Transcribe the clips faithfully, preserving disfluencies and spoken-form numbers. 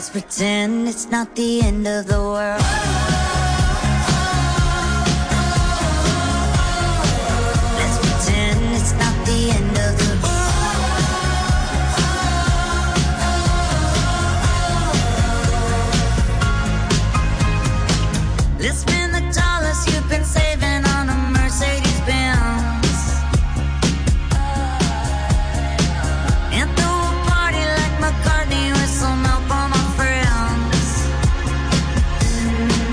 pretend it's not the end of the world. Let's pretend it's not the end of the world. Let's spend the dollars you've been saving on a Mercedes Benz and throw a party like McCartney with some help on my friends.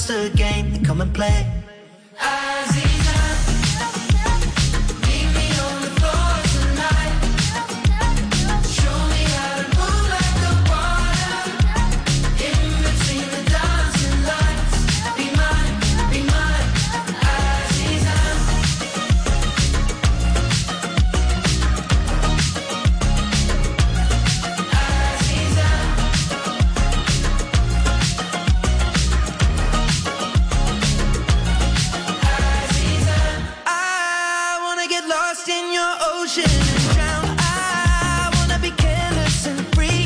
just a game. Come and play. Aziza, meet me on the floor tonight. Show me how to move like the water in between the dancing lights. Be mine, be mine, Aziza. Aziza. I wanna get lost in your ocean and drown. I wanna be careless and free.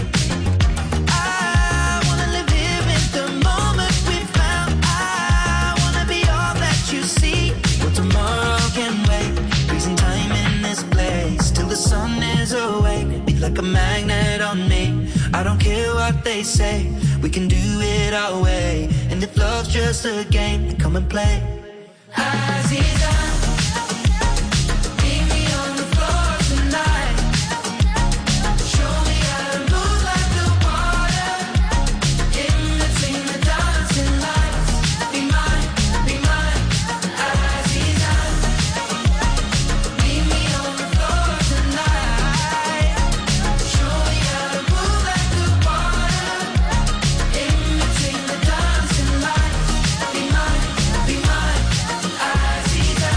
I wanna live here in the moment we found. I wanna be all that you see. Well, tomorrow can wait. Freezing time in this place till the sun is awake. Be like a magnet on me. I don't care what they say. We can do it our way. And if love's just a game, then come and play. Aziza, meet me on the floor tonight. Show me how to move like the water in between the dancing lights. Be mine, be mine, Aziza. Meet me on the floor tonight. Show me how to move like the water in between the dancing lights. Be mine, be mine, Aziza.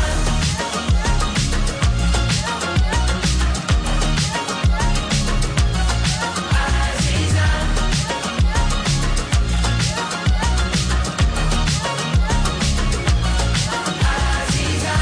Aziza. Aziza.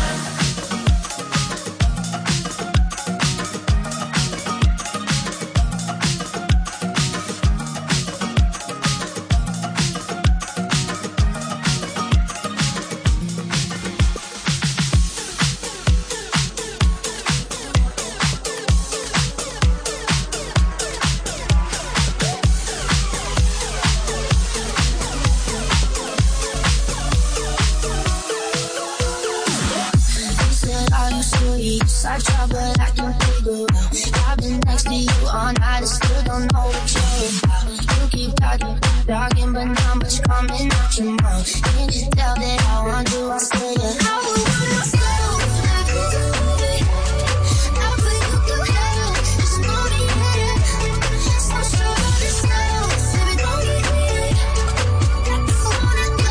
You said all you sweets, I try but I can't figure out. I've been next to you all night, I still don't know what you're about. You keep talking, talking, but not much coming out your mouth. Can't you tell that I want you? I say yeah. I would wanna slow like this, baby. I put you through hell, just know me better. So sure of yourself, baby, don't get me. I wanna go.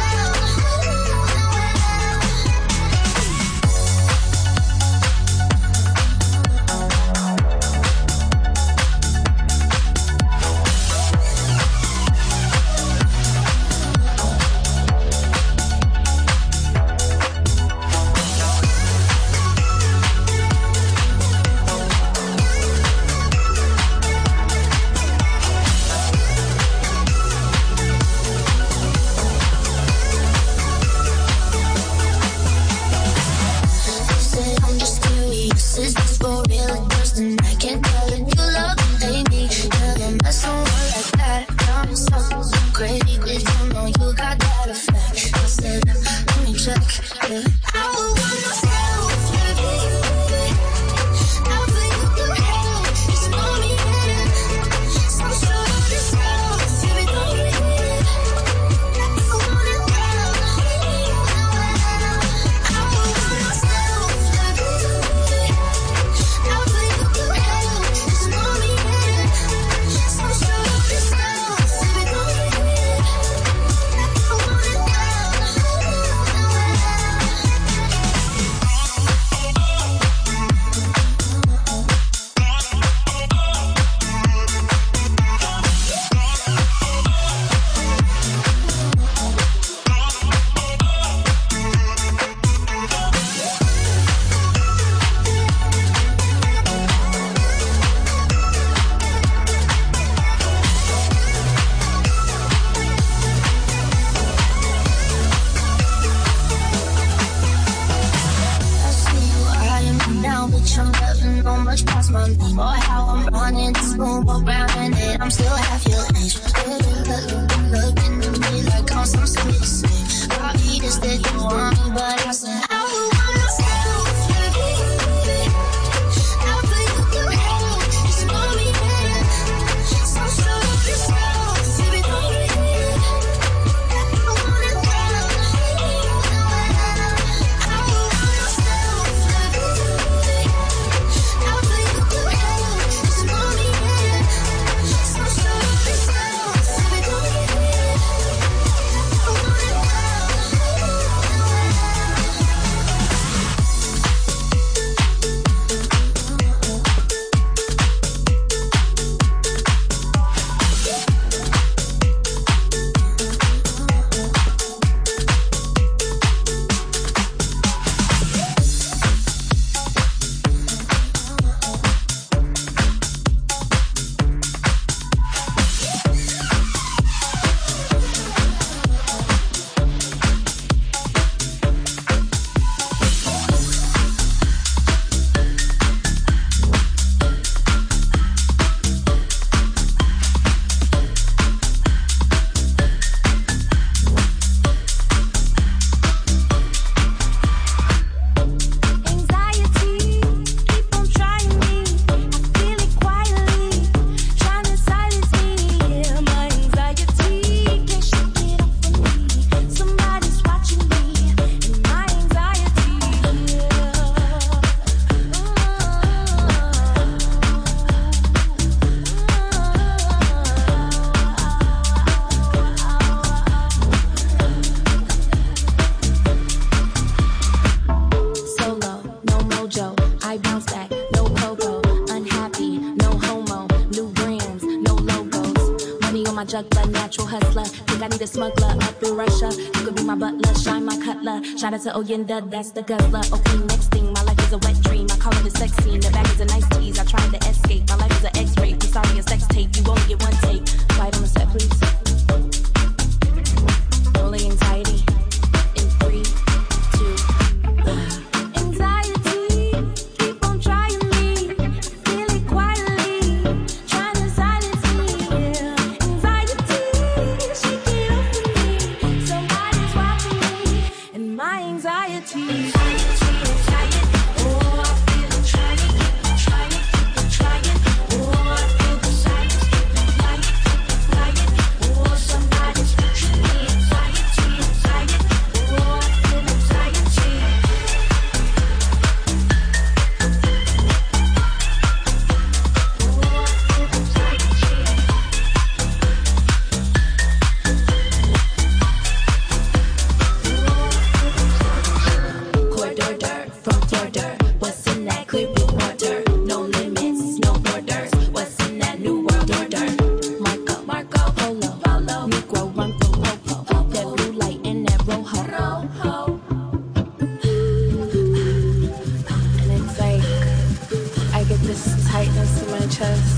You said I'm just curious, is this for real or just and I can't tell if you love me, hate me. Never met someone like that. Got me so so crazy, but you know you got that effect. I said, let me check. Yeah. I would wanna slow, baby. I'll put you through hell, just know me better. So sure of yourself, baby, don't get me. I wanna go. I would wanna slow, baby. I'll put you through hell, just know me better. So sure of yourself, baby, don't get me. I wanna go. I see you eyeing me now, bitch, I'm never know much past my name. Or how I'm running this room, walk around and it, I'm still half your age. Look, look, look, looking at me like I'm some sweet sweet. I'll be this that you want me, but I said I would wanna slow, baby. I'll put you through hell, just know me better. So sure of yourself, baby, don't get me. I wanna go. juggler, natural hustler. Think I need a smuggler up in Russia. You could be my butler, shine my cutler. Shout out to Oyenda, that's the guzzler. Okay, next thing, my life is a wet dream. I call it a sex scene. The bag is a nice tease. I tried to escape. My life is an X-ray. I'm sorry, a sex tape. You only get one take. Quiet on the set, please. Only anxiety. In three, two, one. Anxiety, keep on trying me. Feel it quietly, trying to silence me. Yeah. Anxiety, shake it off of me. Somebody's watching me, and my anxiety. Anxiety, anxiety. Oh, I feel it trying, trying, trying. Oh, I feel the silence, lying, lying. Oh, somebody's watching me. Anxiety, anxiety. Oh, I feel anxiety. Corridor from Florida. What's in that clear blue water? No limits, no borders. What's in that new world order? Marco, Marco, Polo, Polo, Negro, run from Popo. That blue light in that rojo. Rojo. And it's like I get this tightness in my chest,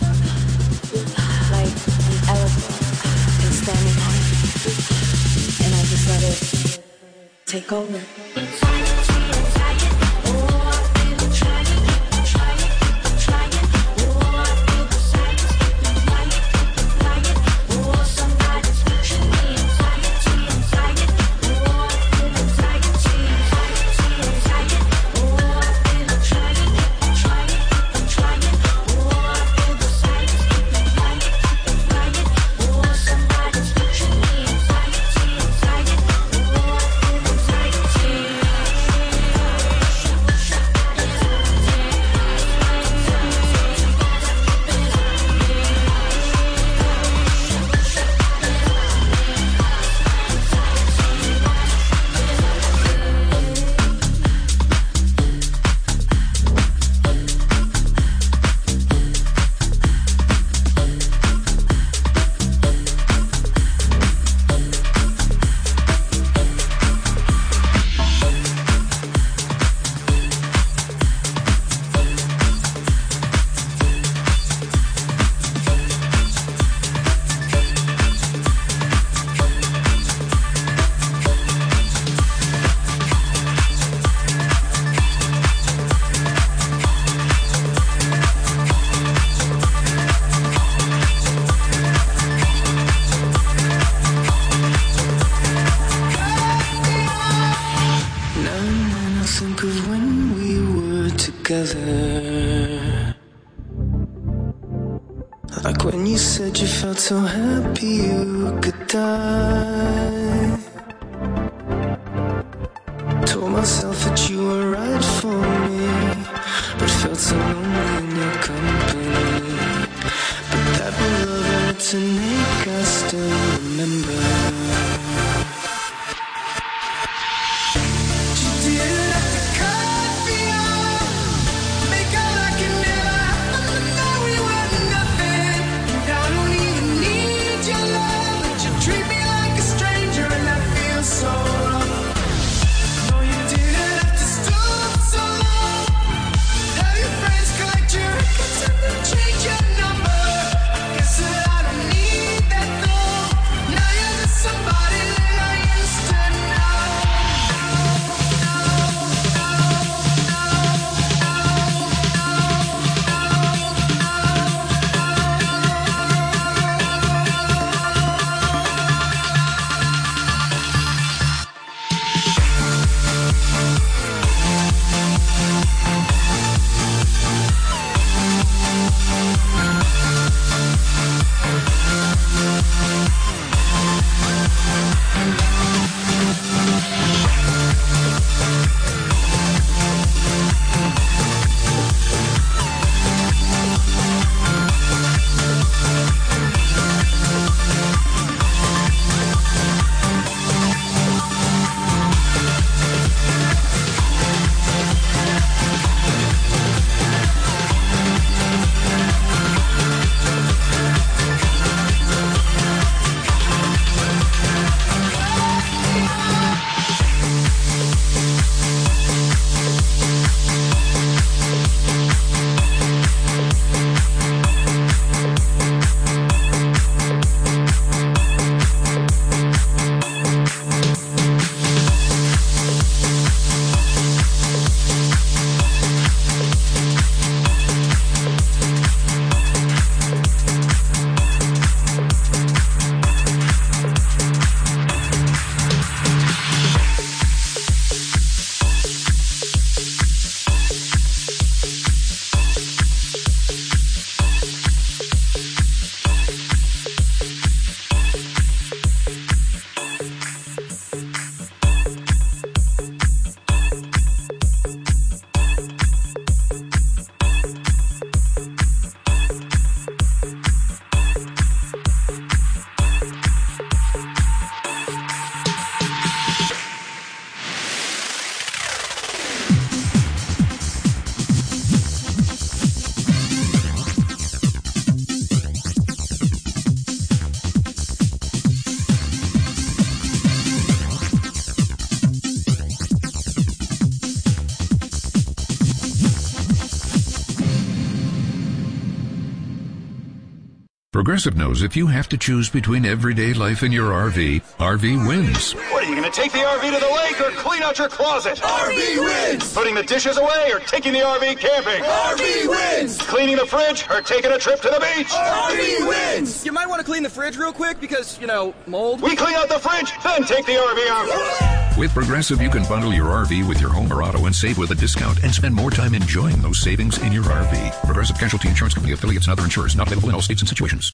like an elephant is standing on it, and I just let it take over. Anxiety, anxiety. Oh, I feel it trying, trying, trying. Oh, I feel the silence, lying, lying. Oh, somebody's watching me. Anxiety, anxiety. Oh, I feel anxiety, anxiety, anxiety. Oh, I feel it trying, trying, trying. Oh, I feel the silence, lying, lying. Oh, somebody's watching me. Anxiety, anxiety. Oh, I feel anxiety. Now and then I think of when we were together. Like when you said you felt so happy you could die. Told myself that you were right for me, but felt so lonely in your company. But that was love and it's an ache I still remember. You didn't have to cut me off, make out like it never happened. Now we were nothing, and I don't even need your love, but you treat me like a stranger, and I feel so wrong. No, you didn't have to stoop so low. Have your friends collect your records and then change your number. I guess that I don't need that though. Now you're just somebody Progressive knows if you have to choose between everyday life and your R V, R V wins. What, are you going to take the R V to the lake or clean out your closet? R V wins! Putting the dishes away or taking the R V camping? R V wins! Cleaning the fridge or taking a trip to the beach? R V wins! You might want to clean the fridge real quick because, you know, mold. We clean out the fridge, then take the R V out. With Progressive, you can bundle your R V with your home or auto and save with a discount and spend more time enjoying those savings in your R V. Progressive Casualty Insurance Company, affiliates, and other insurers not available in all states and situations.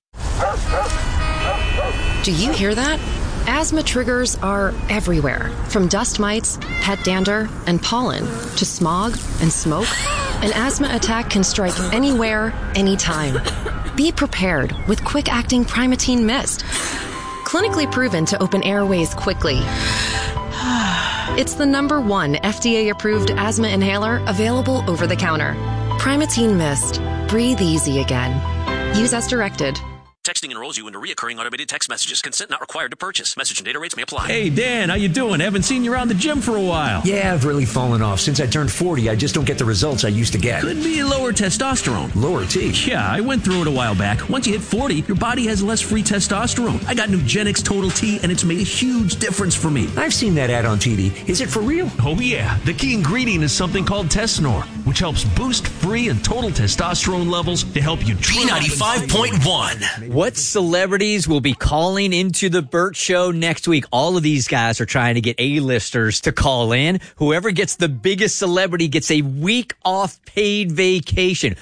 Do you hear that? Asthma triggers are everywhere, from dust mites, pet dander, and pollen, to smog and smoke. An asthma attack can strike anywhere, anytime. Be prepared with quick-acting Primatene Mist. Clinically proven to open airways quickly. It's the number one F D A-approved asthma inhaler available over the counter. Primatene Mist. Breathe easy again. Use as directed. Texting enrolls you into reoccurring automated text messages. Consent not required to purchase. Message and data rates may apply. Hey, Dan, how you doing? Haven't seen you around the gym for a while. Yeah, I've really fallen off. Since I turned forty, I just don't get the results I used to get. Could be lower testosterone. Lower T? Yeah, I went through it a while back. Once you hit forty, your body has less free testosterone. I got Nugenix Total T, and it's made a huge difference for me. I've seen that ad on T V. Is it for real? Oh, yeah. The key ingredient is something called Tesnor, which helps boost free and total testosterone levels to help you... B ninety-five point one. What celebrity will be calling into the Burt Show next week? All of these guys are trying to get A-listers to call in. Whoever gets the biggest celebrity gets a week off paid vacation.